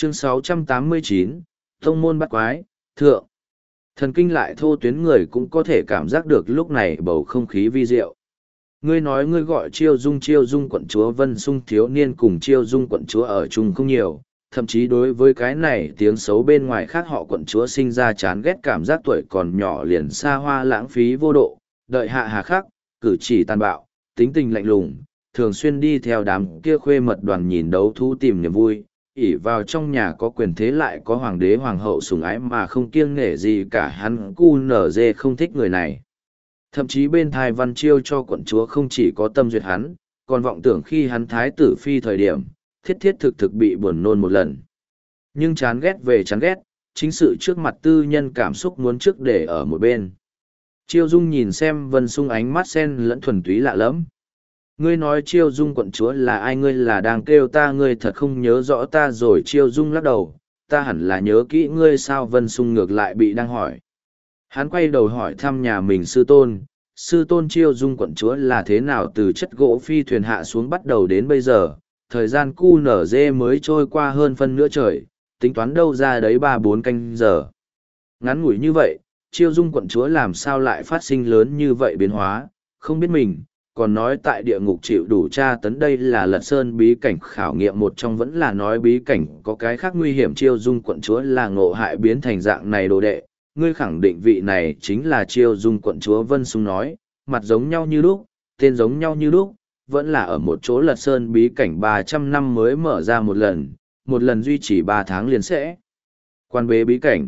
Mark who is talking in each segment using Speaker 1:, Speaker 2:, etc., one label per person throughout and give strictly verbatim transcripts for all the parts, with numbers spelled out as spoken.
Speaker 1: Chương sáu trăm tám mươi chín, Tông môn bắt quái, thượng. Thần kinh lại thô tuyến người cũng có thể cảm giác được lúc này bầu không khí vi diệu. Ngươi nói ngươi gọi Chiêu Dung Chiêu Dung quận chúa Vân Sung thiếu niên cùng Chiêu Dung quận chúa ở chung không nhiều, thậm chí đối với cái này tiếng xấu bên ngoài khác họ quận chúa sinh ra chán ghét cảm giác tuổi còn nhỏ liền xa hoa lãng phí vô độ, đợi hạ hà khắc, cử chỉ tàn bạo, tính tình lạnh lùng, thường xuyên đi theo đám kia khuê mật đoàn nhìn đấu thú tìm niềm vui, ỷ vào trong nhà có quyền thế lại có hoàng đế hoàng hậu sủng ái mà không kiêng nể gì cả, hắn cu nở dê không thích người này. Thậm chí bên Thái Văn Chiêu cho quận chúa không chỉ có tâm duyệt hắn, còn vọng tưởng khi hắn thái tử phi thời điểm, thiết thiết thực thực bị buồn nôn một lần. Nhưng chán ghét về chán ghét, chính sự trước mặt tư nhân cảm xúc muốn trước để ở một bên. Chiêu Dung nhìn xem Vân Sung ánh mắt sen lẫn thuần túy lạ lẫm. Ngươi nói Chiêu Dung quận chúa là ai? Ngươi là đang kêu ta, ngươi thật không nhớ rõ ta rồi. Chiêu Dung lắc đầu, ta hẳn là nhớ kỹ ngươi sao? Vân Sung ngược lại bị đang hỏi. Hắn quay đầu hỏi thăm nhà mình sư tôn, sư tôn Chiêu Dung quận chúa là thế nào từ chất gỗ phi thuyền hạ xuống bắt đầu đến bây giờ, thời gian cu nở dê mới trôi qua hơn phân nửa trời, tính toán đâu ra đấy ba bốn canh giờ. Ngắn ngủi như vậy, Chiêu Dung quận chúa làm sao lại phát sinh lớn như vậy biến hóa, không biết mình, còn nói tại địa ngục chịu đủ tra tấn, đây là Lật Sơn bí cảnh khảo nghiệm một trong, vẫn là nói bí cảnh có cái khác nguy hiểm. Chiêu Dung quận chúa là ngộ hại biến thành dạng này đồ đệ, ngươi khẳng định vị này chính là Chiêu Dung quận chúa? Vân Sung nói, mặt giống nhau như lúc, tên giống nhau như lúc, vẫn là ở một chỗ Lật Sơn bí cảnh ba trăm năm mới mở ra một lần, một lần duy trì ba tháng liền sẽ quan bế bí cảnh.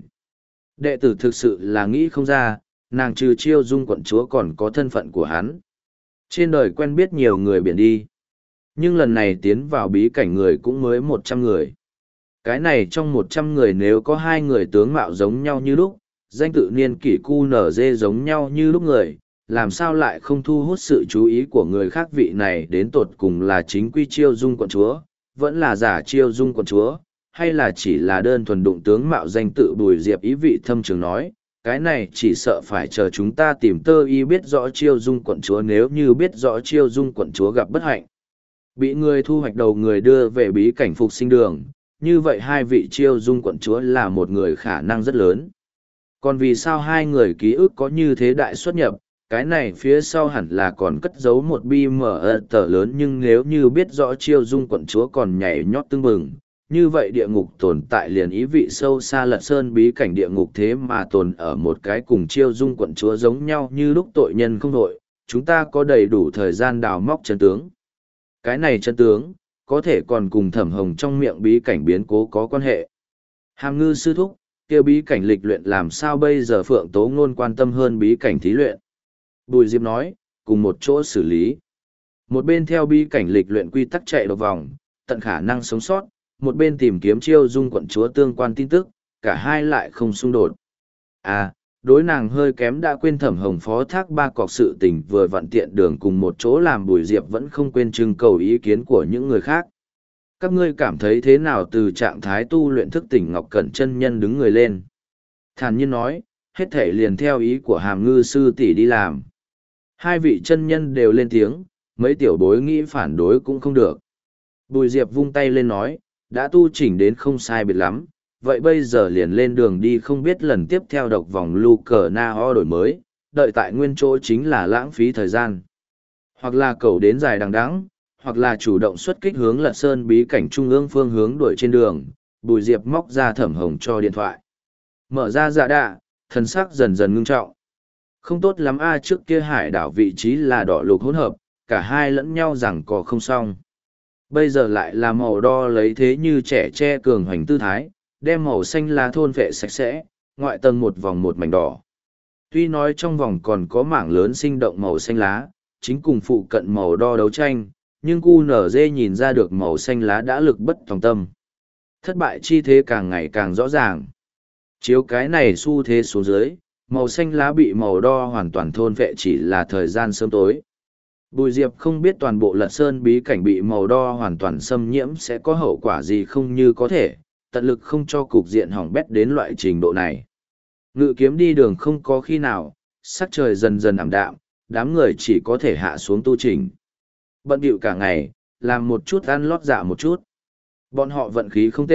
Speaker 1: Đệ tử thực sự là nghĩ không ra, nàng trừ Chiêu Dung quận chúa còn có thân phận của hắn. Trên đời quen biết nhiều người biển đi, nhưng lần này tiến vào bí cảnh người cũng mới một trăm người. Cái này trong một trăm người nếu có hai người tướng mạo giống nhau như lúc, danh tự niên kỷ cu nở dê giống nhau như lúc người, làm sao lại không thu hút sự chú ý của người khác? Vị này đến tột cùng là chính quy Chiêu Dung quận chúa, vẫn là giả Chiêu Dung quận chúa, hay là chỉ là đơn thuần đụng tướng mạo? Danh tự Bùi Diệp ý vị thâm trường nói, cái này chỉ sợ phải chờ chúng ta tìm tơ y biết rõ Chiêu Dung quận chúa. Nếu như biết rõ Chiêu Dung quận chúa gặp bất hạnh, bị người thu hoạch đầu người đưa về bí cảnh phục sinh đường, như vậy hai vị Chiêu Dung quận chúa là một người khả năng rất lớn. Còn vì sao hai người ký ức có như thế đại xuất nhập? Cái này phía sau hẳn là còn cất giấu một bi mờ tờ lớn, nhưng nếu như biết rõ Chiêu Dung quận chúa còn nhảy nhót tưng bừng, như vậy địa ngục tồn tại liền ý vị sâu xa. Lật Sơn bí cảnh địa ngục thế mà tồn ở một cái cùng Chiêu Dung quận chúa giống nhau như lúc tội nhân không đội, chúng ta có đầy đủ thời gian đào móc chân tướng. Cái này chân tướng, có thể còn cùng Thẩm Hồng trong miệng bí cảnh biến cố có quan hệ. Hàm Ngư sư thúc, kêu bí cảnh lịch luyện làm sao bây giờ? Phượng Tố Ngôn quan tâm hơn bí cảnh thí luyện. Bùi Diệp nói, cùng một chỗ xử lý. Một bên theo bí cảnh lịch luyện quy tắc chạy độc vòng, tận khả năng sống sót, một bên tìm kiếm Chiêu Dung quận chúa tương quan tin tức, cả hai lại không xung đột. À, đối nàng hơi kém đã quên Thẩm Hồng phó thác ba cọc sự tình vừa vặn tiện đường cùng một chỗ làm. Bùi Diệp vẫn không quên trưng cầu ý kiến của những người khác. Các ngươi cảm thấy thế nào? Từ trạng thái tu luyện thức tỉnh Ngọc Cẩn chân nhân đứng người lên, thản nhiên nói, hết thể liền theo ý của Hàm Ngư sư tỷ đi làm. Hai vị chân nhân đều lên tiếng, mấy tiểu bối nghĩ phản đối cũng không được. Bùi Diệp vung tay lên nói, đã tu chỉnh đến không sai biệt lắm, vậy bây giờ liền lên đường đi. Không biết lần tiếp theo độc vòng lu cờ na ho đổi mới, đợi tại nguyên chỗ chính là lãng phí thời gian. Hoặc là cầu đến dài đằng đẵng, hoặc là chủ động xuất kích hướng Lật Sơn bí cảnh trung ương phương hướng đuổi trên đường. Bùi Diệp móc ra Thẩm Hồng cho điện thoại, mở ra dạ đạ, thần sắc dần dần ngưng trọng. Không tốt lắm a, trước kia hải đảo vị trí là đỏ lục hỗn hợp, cả hai lẫn nhau rằng có không xong. Bây giờ lại là màu đo lấy thế như trẻ tre cường hoành tư thái, đem màu xanh lá thôn vệ sạch sẽ, ngoại tầng một vòng một mảnh đỏ. Tuy nói trong vòng còn có mảng lớn sinh động màu xanh lá, chính cùng phụ cận màu đo đấu tranh, nhưng cu nở dê nhìn ra được màu xanh lá đã lực bất tòng tâm. Thất bại chi thế càng ngày càng rõ ràng. Chiếu cái này xu thế xuống dưới, màu xanh lá bị màu đo hoàn toàn thôn vệ chỉ là thời gian sớm tối. Bùi Diệp không biết toàn bộ Lật Sơn bí cảnh bị màu đo hoàn toàn xâm nhiễm sẽ có hậu quả gì, không như có thể, tận lực không cho cục diện hỏng bét đến loại trình độ này. Ngự kiếm đi đường không có khi nào, sắc trời dần dần ảm đạm, đám người chỉ có thể hạ xuống tu trình. Bận bịu cả ngày, làm một chút ăn lót dạ một chút. Bọn họ vận khí không tệ,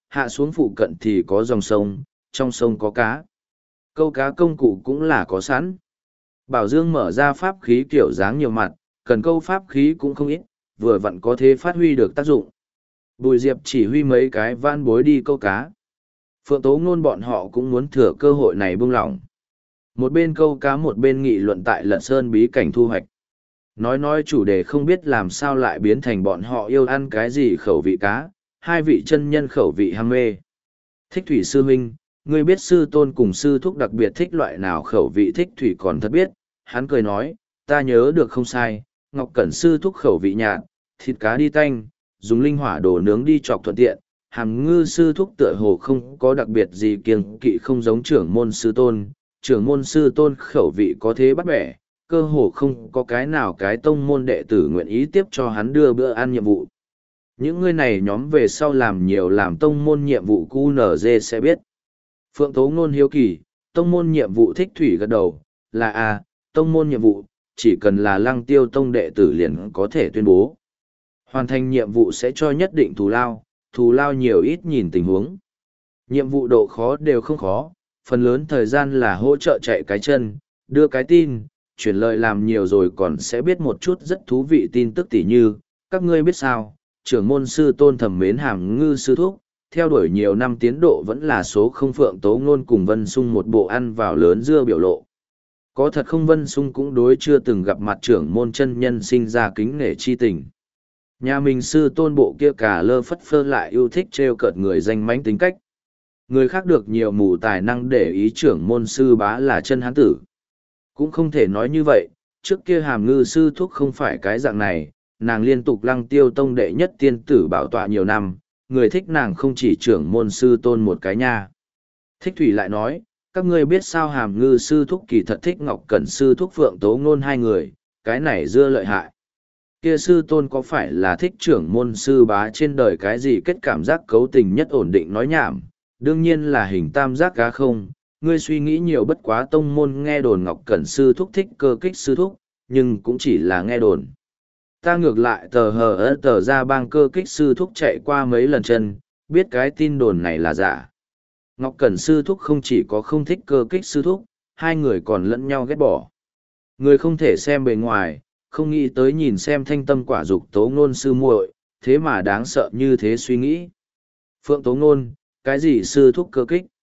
Speaker 1: hạ xuống phụ cận thì có dòng sông, trong sông có cá. Câu cá công cụ cũng là có sẵn. Bảo Dương mở ra pháp khí kiểu dáng nhiều mặt, cần câu pháp khí cũng không ít, vừa vặn có thể phát huy được tác dụng. Bùi Diệp chỉ huy mấy cái van bối đi câu cá. Phượng Tố Ngôn bọn họ cũng muốn thừa cơ hội này buông lỏng. Một bên câu cá một bên nghị luận tại Lật Sơn bí cảnh thu hoạch. Nói nói chủ đề không biết làm sao lại biến thành bọn họ yêu ăn cái gì khẩu vị cá, hai vị chân nhân khẩu vị ham mê. Thích thủy sư huynh, ngươi biết sư tôn cùng sư thúc đặc biệt thích loại nào khẩu vị thích thủy còn thật biết, hắn cười nói, ta nhớ được không sai, Ngọc Cẩn sư thúc khẩu vị nhạt, thịt cá đi tanh, dùng linh hỏa đồ nướng đi chọc thuận tiện, Hàm Ngư sư thúc tựa hồ không có đặc biệt gì kiêng kỵ không giống trưởng môn sư tôn, trưởng môn sư tôn khẩu vị có thế bắt bẻ, cơ hồ không có cái nào cái tông môn đệ tử nguyện ý tiếp cho hắn đưa bữa ăn nhiệm vụ. Những người này nhóm về sau làm nhiều làm tông môn nhiệm vụ cu nở dê sẽ biết. Phượng Tố Ngôn hiếu kỳ, tông môn nhiệm vụ thích thủy gật đầu, là a, tông môn nhiệm vụ, chỉ cần là Lăng Tiêu tông đệ tử liền có thể tuyên bố. Hoàn thành nhiệm vụ sẽ cho nhất định thù lao, thù lao nhiều ít nhìn tình huống. Nhiệm vụ độ khó đều không khó, phần lớn thời gian là hỗ trợ chạy cái chân, đưa cái tin, chuyển lời làm nhiều rồi còn sẽ biết một chút rất thú vị tin tức tỉ như, các ngươi biết sao, trưởng môn sư tôn thẩm mến Hàm Ngư sư thúc, theo đuổi nhiều năm tiến độ vẫn là số không. Phượng Tố Ngôn cùng Vân Sung một bộ ăn vào lớn dưa biểu lộ. Có thật không? Vân Sung cũng đối chưa từng gặp mặt trưởng môn chân nhân sinh ra kính nể chi tình. Nhà mình sư tôn bộ kia cả lơ phất phơ lại yêu thích trêu cợt người danh mánh tính cách. Người khác được nhiều mù tài năng để ý trưởng môn sư bá là chân hán tử. Cũng không thể nói như vậy, trước kia Hàm Ngư sư thúc không phải cái dạng này, nàng liên tục Lăng Tiêu tông đệ nhất tiên tử bảo tọa nhiều năm, người thích nàng không chỉ trưởng môn sư tôn một cái nha. Thích Thủy lại nói, các ngươi biết sao Hàm Ngư sư thúc kỳ thật thích Ngọc Cẩn sư thúc Phượng Tố Ngôn hai người, cái này dưa lợi hại. Kia sư tôn có phải là thích trưởng môn sư bá trên đời cái gì kết cảm giác cấu tình nhất ổn định nói nhảm, đương nhiên là hình tam giác cá không, ngươi suy nghĩ nhiều bất quá tông môn nghe đồn Ngọc Cẩn sư thúc thích cơ kích sư thúc, nhưng cũng chỉ là nghe đồn. Ta ngược lại tờ hờ ớt tờ ra bang cơ kích sư thúc chạy qua mấy lần chân, biết cái tin đồn này là giả. Ngọc Cẩn sư thúc không chỉ có không thích cơ kích sư thúc, hai người còn lẫn nhau ghét bỏ. Người không thể xem bề ngoài, không nghĩ tới nhìn xem thanh tâm quả dục Tố Ngôn sư muội, thế mà đáng sợ như thế suy nghĩ. Phượng Tố Ngôn, cái gì sư thúc cơ kích?